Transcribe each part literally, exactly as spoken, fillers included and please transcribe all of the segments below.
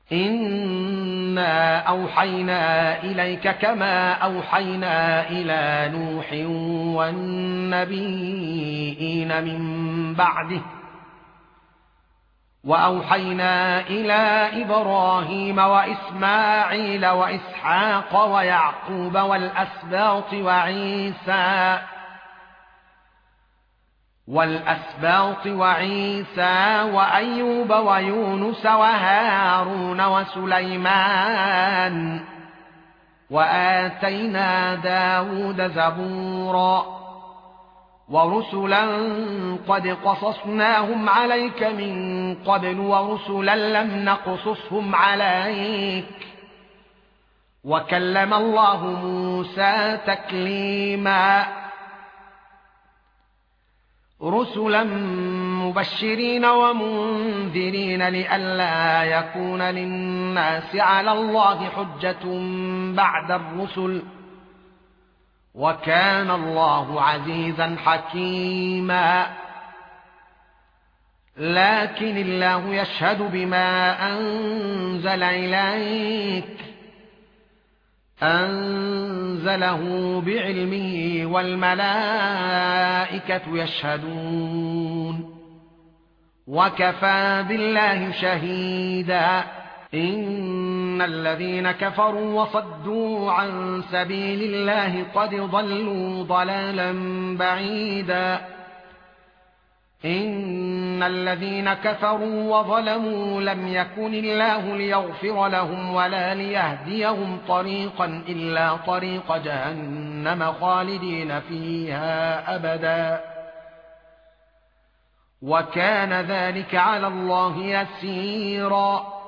إنا أوحينا إليك كما أوحينا إلى نوح والنبيين من بعده وأوحينا إلى إبراهيم وإسماعيل وإسحاق ويعقوب والأسباط وعيسى والأسباط وعيسى وأيوب ويونس وهارون وسليمان وآتينا داود زبورا ورسلا قد قصصناهم عليك من قبل ورسلا لم نقصصهم عليك وكلم الله موسى تكليما رسلا مبشرين ومنذرين لئلا يكون للناس على الله حجة بعد الرسل وكان الله عزيزا حكيما لكن الله يشهد بما أنزل إليك أنزله بعلمه والملائكة يشهدون وكفى بالله شهيدا إن الذين كفروا وصدوا عن سبيل الله قد ضلوا ضلالا بعيدا إن الذين كفروا وظلموا لم يكن الله ليغفر لهم ولا ليهديهم طريقا إلا طريق جهنم خالدين فيها أبدا وكان ذلك على الله يسيرا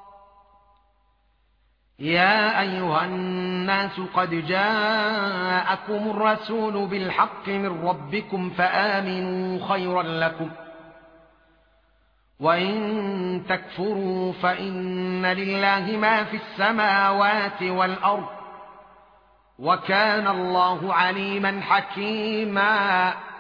يا أيها الناس قد جاءكم الرسول بالحق من ربكم فآمنوا خيرا لكم وإن تكفروا فإن لله ما في السماوات والأرض وكان الله عليما حكيما